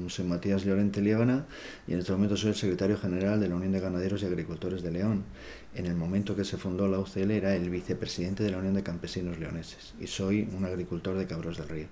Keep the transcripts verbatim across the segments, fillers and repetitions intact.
soy Matías Llorente Liébana y en este momento soy el secretario general de la Unión de Ganaderos y Agricultores de León. En el momento que se fundó la U C L era el vicepresidente de la Unión de Campesinos Leoneses y soy un agricultor de Cabros del Río.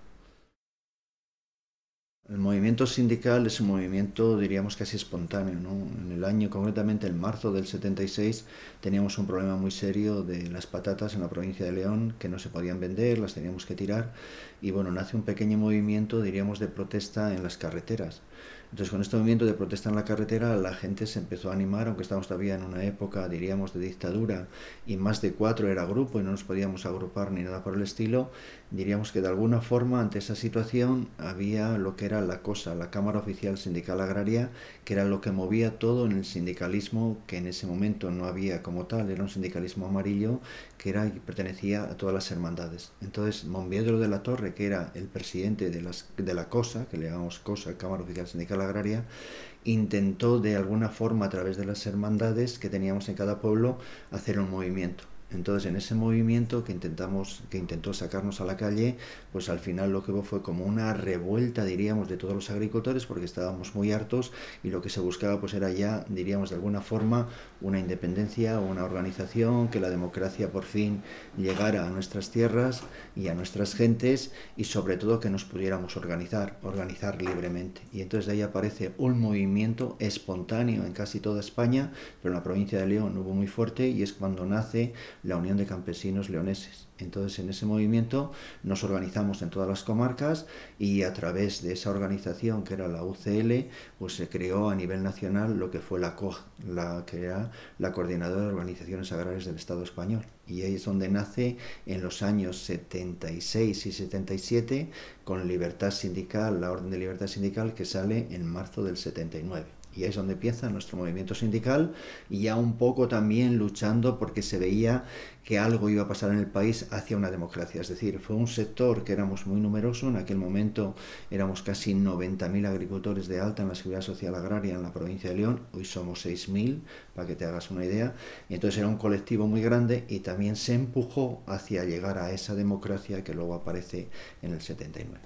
El movimiento sindical es un movimiento, diríamos, casi espontáneo, ¿no? En el año, concretamente en marzo del setenta y seis, teníamos un problema muy serio de las patatas en la provincia de León, que no se podían vender, las teníamos que tirar, y bueno, nace un pequeño movimiento, diríamos, de protesta en las carreteras. Entonces, con este movimiento de protesta en la carretera, la gente se empezó a animar, aunque estamos todavía en una época, diríamos, de dictadura, y más de cuatro era grupo y no nos podíamos agrupar ni nada por el estilo. Diríamos que de alguna forma, ante esa situación, había lo que era la COSA, la Cámara Oficial Sindical Agraria, que era lo que movía todo en el sindicalismo, que en ese momento no había como tal, era un sindicalismo amarillo, que era que pertenecía a todas las hermandades. Entonces, Monviedro de la Torre, que era el presidente de, las, de la COSA, que le llamamos COSA, Cámara Oficial Sindical Agraria, intentó de alguna forma, a través de las hermandades que teníamos en cada pueblo, hacer un movimiento. Entonces, en ese movimiento que intentamos, que intentó sacarnos a la calle, pues al final lo que hubo fue como una revuelta, diríamos, de todos los agricultores, porque estábamos muy hartos y lo que se buscaba pues era ya, diríamos, de alguna forma, una independencia o una organización, que la democracia por fin llegara a nuestras tierras y a nuestras gentes y sobre todo que nos pudiéramos organizar, organizar libremente. Y entonces de ahí aparece un movimiento espontáneo en casi toda España, pero en la provincia de León hubo muy fuerte y es cuando nace la Unión de Campesinos Leoneses. Entonces, en ese movimiento nos organizamos en todas las comarcas y a través de esa organización que era la U C L, pues se creó a nivel nacional lo que fue la C O G, la que era la Coordinadora de Organizaciones Agrarias del Estado Español. Y ahí es donde nace en los años setenta y seis y setenta y siete con Libertad Sindical, la Orden de Libertad Sindical, que sale en marzo del setenta y nueve. Y ahí es donde empieza nuestro movimiento sindical y ya un poco también luchando porque se veía que algo iba a pasar en el país hacia una democracia. Es decir, fue un sector que éramos muy numeroso, en aquel momento éramos casi noventa mil agricultores de alta en la Seguridad Social Agraria en la provincia de León, hoy somos seis mil, para que te hagas una idea, y entonces era un colectivo muy grande y también se empujó hacia llegar a esa democracia que luego aparece en el setenta y nueve.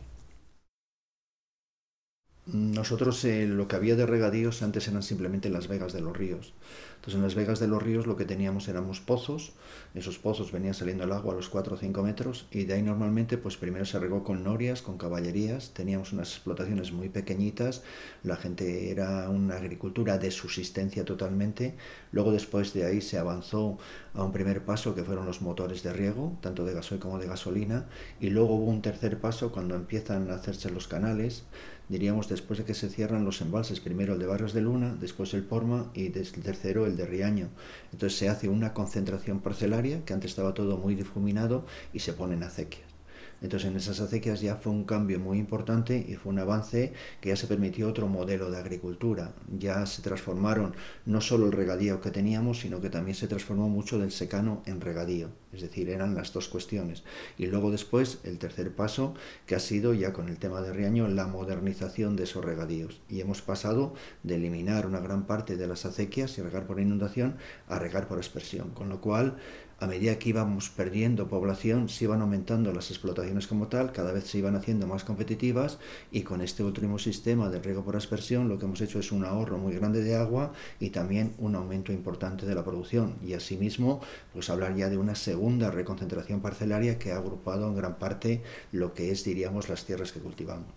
Nosotros eh, lo que había de regadíos antes eran simplemente las vegas de los ríos. Entonces en las vegas de los ríos lo que teníamos éramos pozos, esos pozos venía saliendo el agua a los cuatro o cinco metros y de ahí normalmente pues primero se regó con norias, con caballerías, teníamos unas explotaciones muy pequeñitas, la gente era una agricultura de subsistencia totalmente, luego después de ahí se avanzó a un primer paso que fueron los motores de riego, tanto de gasoil como de gasolina, y luego hubo un tercer paso cuando empiezan a hacerse los canales, diríamos después de que se cierran los embalses, primero el de Barrios de Luna, después el Porma y el tercero el de Riaño. Entonces se hace una concentración parcelaria, que antes estaba todo muy difuminado, y se ponen acequias. Entonces en esas acequias ya fue un cambio muy importante y fue un avance que ya se permitió otro modelo de agricultura. Ya se transformaron no solo el regadío que teníamos, sino que también se transformó mucho del secano en regadío. Es decir, eran las dos cuestiones. Y luego después el tercer paso, que ha sido ya con el tema de Riaño, la modernización de esos regadíos. Y hemos pasado de eliminar una gran parte de las acequias y regar por inundación a regar por aspersión. Con lo cual, a medida que íbamos perdiendo población, se iban aumentando las explotaciones como tal, cada vez se iban haciendo más competitivas y con este último sistema de riego por aspersión lo que hemos hecho es un ahorro muy grande de agua y también un aumento importante de la producción y asimismo pues hablar ya de una segunda reconcentración parcelaria que ha agrupado en gran parte lo que es, diríamos, las tierras que cultivamos.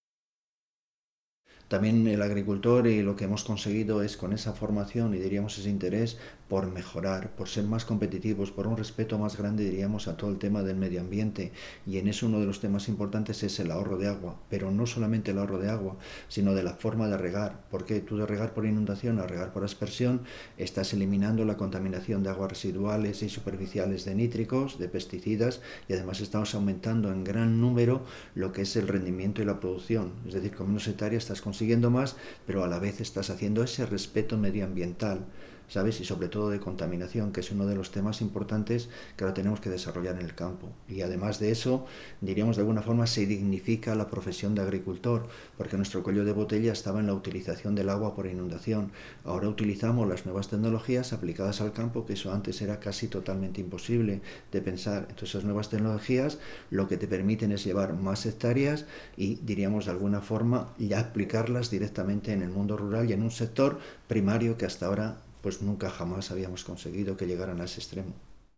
También el agricultor y lo que hemos conseguido es con esa formación y diríamos ese interés por mejorar, por ser más competitivos, por un respeto más grande diríamos a todo el tema del medio ambiente y en eso uno de los temas importantes es el ahorro de agua, pero no solamente el ahorro de agua, sino de la forma de regar, porque tú de regar por inundación a regar por aspersión estás eliminando la contaminación de aguas residuales y superficiales de nítricos, de pesticidas y además estamos aumentando en gran número lo que es el rendimiento y la producción, es decir, con menos hectáreas estás consiguiendo más, pero a la vez estás haciendo ese respeto medioambiental ¿sabes? Y sobre todo de contaminación, que es uno de los temas importantes que ahora tenemos que desarrollar en el campo. Y además de eso, diríamos de alguna forma, se dignifica la profesión de agricultor, porque nuestro cuello de botella estaba en la utilización del agua por inundación. Ahora utilizamos las nuevas tecnologías aplicadas al campo, que eso antes era casi totalmente imposible de pensar. Entonces, esas nuevas tecnologías lo que te permiten es llevar más hectáreas y, diríamos de alguna forma, ya aplicarlas directamente en el mundo rural y en un sector primario que hasta ahora pues nunca jamás habíamos conseguido que llegaran a ese extremo.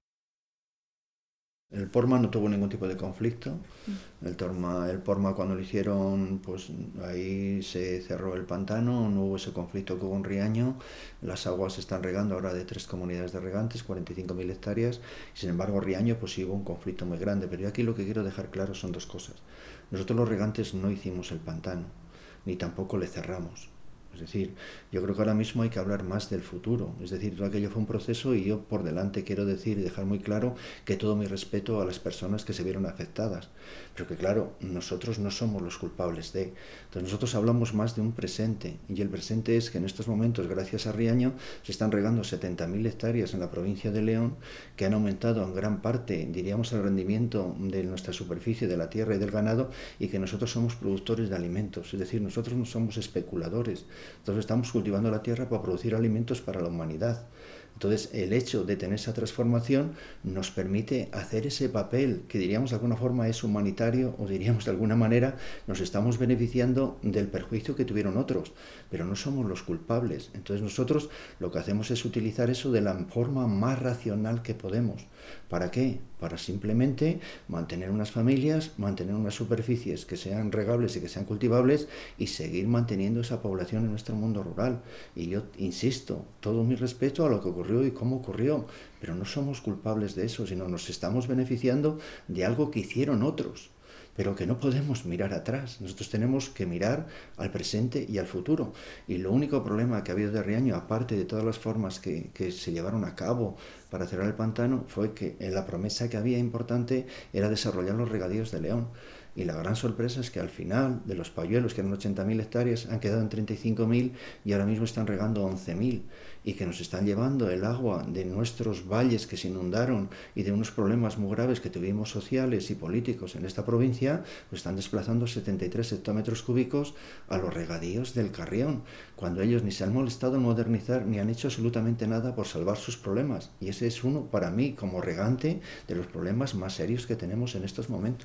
El Porma no tuvo ningún tipo de conflicto. El, Torma, el Porma cuando lo hicieron, pues ahí se cerró el pantano, no hubo ese conflicto que hubo en Riaño. Las aguas se están regando ahora de tres comunidades de regantes, cuarenta y cinco mil hectáreas. Y sin embargo, Riaño pues sí hubo un conflicto muy grande. Pero yo aquí lo que quiero dejar claro son dos cosas. Nosotros los regantes no hicimos el pantano, ni tampoco le cerramos. Es decir, yo creo que ahora mismo hay que hablar más del futuro. Es decir, todo aquello fue un proceso y yo por delante quiero decir y dejar muy claro que todo mi respeto a las personas que se vieron afectadas. Pero que claro, nosotros no somos los culpables de... Entonces nosotros hablamos más de un presente. Y el presente es que en estos momentos, gracias a Riaño, se están regando setenta mil hectáreas en la provincia de León, que han aumentado en gran parte, diríamos, el rendimiento de nuestra superficie, de la tierra y del ganado, y que nosotros somos productores de alimentos. Es decir, nosotros no somos especuladores. Entonces estamos cultivando la tierra para producir alimentos para la humanidad. Entonces el hecho de tener esa transformación nos permite hacer ese papel que diríamos de alguna forma es humanitario o diríamos de alguna manera nos estamos beneficiando del perjuicio que tuvieron otros, pero no somos los culpables. Entonces nosotros lo que hacemos es utilizar eso de la forma más racional que podemos. ¿Para qué? Para simplemente mantener unas familias, mantener unas superficies que sean regables y que sean cultivables y seguir manteniendo esa población en nuestro mundo rural. Y yo insisto, todo mi respeto a lo que ocurrió y cómo ocurrió, pero no somos culpables de eso, sino nos estamos beneficiando de algo que hicieron otros, pero que no podemos mirar atrás. Nosotros tenemos que mirar al presente y al futuro. Y lo único problema que ha habido de Riaño, aparte de todas las formas que, que se llevaron a cabo para cerrar el pantano, fue que la promesa que había importante era desarrollar los regadíos de León. Y la gran sorpresa es que al final de los payuelos, que eran ochenta mil hectáreas, han quedado en treinta y cinco mil y ahora mismo están regando once mil. Y que nos están llevando el agua de nuestros valles que se inundaron y de unos problemas muy graves que tuvimos sociales y políticos en esta provincia, pues están desplazando setenta y tres hectómetros cúbicos a los regadíos del Carrión, cuando ellos ni se han molestado en modernizar ni han hecho absolutamente nada por salvar sus problemas. Y ese es uno, para mí, como regante, de los problemas más serios que tenemos en estos momentos.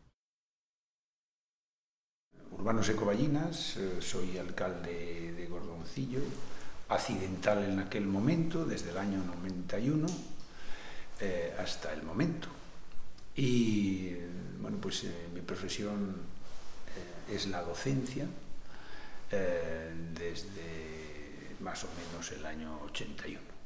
Urbano Seco Ballinas, eh, soy alcalde de Gordoncillo, accidental en aquel momento, desde el año noventa y uno eh, hasta el momento. Y bueno, pues eh, mi profesión eh, es la docencia eh, desde más o menos el año ochenta y uno.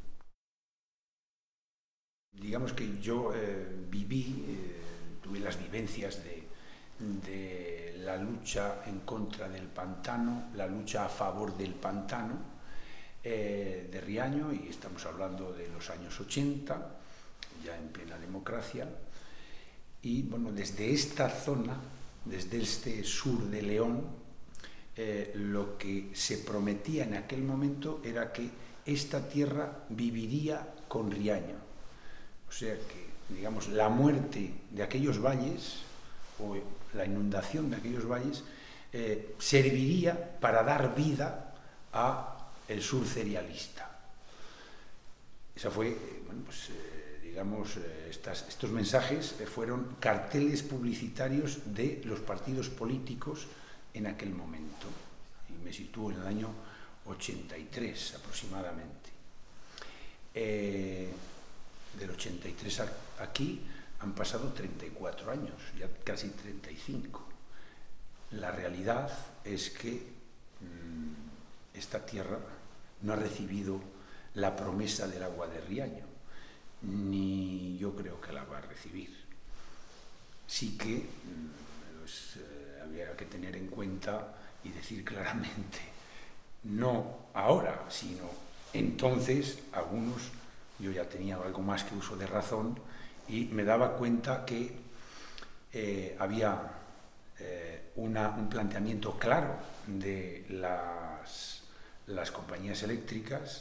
Digamos que yo eh, viví, eh, tuve las vivencias de, de la lucha en contra del pantano, la lucha a favor del pantano eh, de Riaño, y estamos hablando de los años ochenta, ya en plena democracia. Y bueno, desde esta zona, desde este sur de León, eh, lo que se prometía en aquel momento era que esta tierra viviría con Riaño. O sea que, digamos, la muerte de aquellos valles, o la inundación de aquellos valles, eh, serviría para dar vida a el sur cerealista. Esa fue, bueno, pues, eh, digamos, eh, estas, estos mensajes eh, fueron carteles publicitarios de los partidos políticos en aquel momento. Y me sitúo en el año ochenta y tres aproximadamente. Eh, del ochenta y tres a aquí han pasado treinta y cuatro años, ya casi treinta y cinco. La realidad es que mmm, esta tierra no ha recibido la promesa del agua de Riaño, ni yo creo que la va a recibir. Sí que mmm, pues, eh, había que tener en cuenta y decir claramente, no ahora, sino entonces, algunos, yo ya tenía algo más que uso de razón y me daba cuenta que eh, había eh, una, un planteamiento claro de las, las compañías eléctricas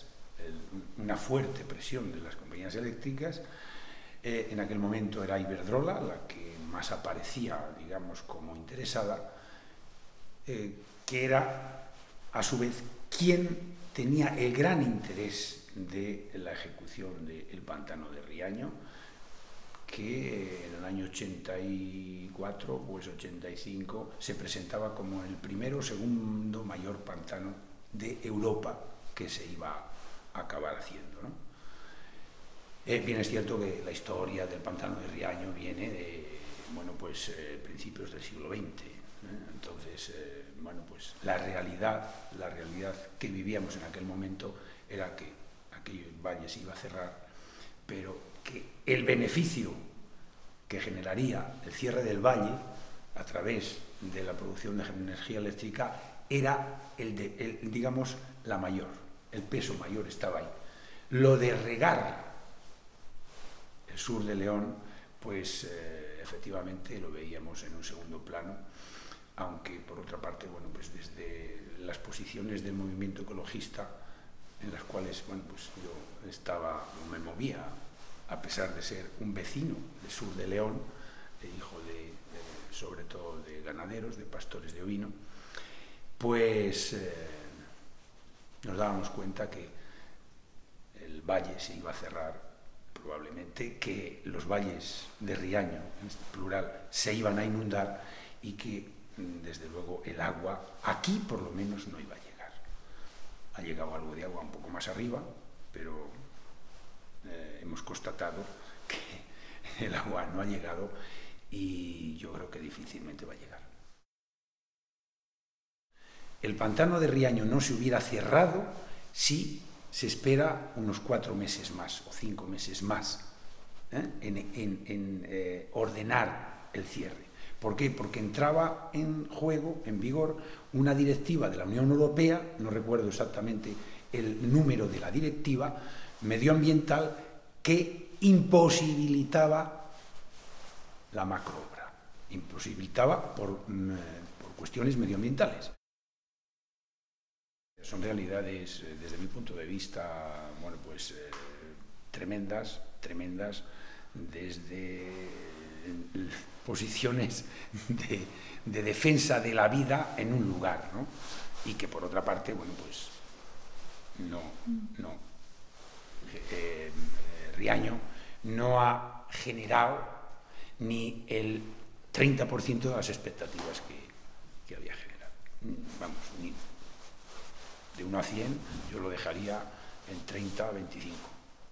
el, una fuerte presión de las compañías eléctricas. Eh, en aquel momento era Iberdrola la que más aparecía, digamos, como interesada, eh, que era, a su vez, quien tenía el gran interés de la ejecución del pantano de Riaño, que en el año ochenta y cuatro, pues ochenta y cinco, se presentaba como el primero o segundo mayor pantano de Europa que se iba a acabar haciendo, ¿no? Eh, bien es cierto que la historia del pantano de Riaño viene de, bueno, pues, eh, principios del siglo veinte, ¿eh? Entonces, eh, bueno, pues la realidad, la realidad que vivíamos en aquel momento era que aquel valle se iba a cerrar, pero que el beneficio que generaría el cierre del valle a través de la producción de energía eléctrica era, el de, el, digamos, la mayor, el peso mayor estaba ahí. Lo de regar el sur de León, pues eh, efectivamente lo veíamos en un segundo plano, aunque por otra parte, bueno, pues desde las posiciones del movimiento ecologista, en las cuales, bueno, pues yo estaba, me movía, a pesar de ser un vecino del sur de León, hijo de, de, sobre todo de ganaderos, de pastores de ovino, pues eh, nos dábamos cuenta que el valle se iba a cerrar, probablemente, que los valles de Riaño, en plural, se iban a inundar y que, desde luego, el agua, aquí por lo menos, no iba a llegar. Ha llegado algo de agua un poco más arriba, pero eh, hemos constatado que el agua no ha llegado y yo creo que difícilmente va a llegar. El pantano de Riaño no se hubiera cerrado si se espera unos cuatro meses más o cinco meses más ¿eh? en, en, en eh, ordenar el cierre. ¿Por qué? Porque entraba en juego, en vigor, una directiva de la Unión Europea, no recuerdo exactamente el número de la directiva medioambiental, que imposibilitaba la macroobra, imposibilitaba por, por cuestiones medioambientales. Son realidades, desde mi punto de vista, bueno, pues eh, tremendas, tremendas, desde posiciones de, de defensa de la vida en un lugar, ¿no? Y que por otra parte, bueno, pues no, no, eh, Riaño no ha generado ni el treinta por ciento de las expectativas que, que había generado. Vamos, ni de uno a cien yo lo dejaría en treinta a veinticinco.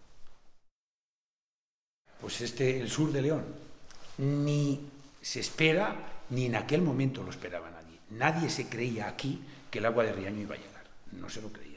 Pues este, el sur de León, ni se espera, ni en aquel momento lo esperaba nadie. Nadie se creía aquí que el agua de Riaño iba a llegar, no se lo creía.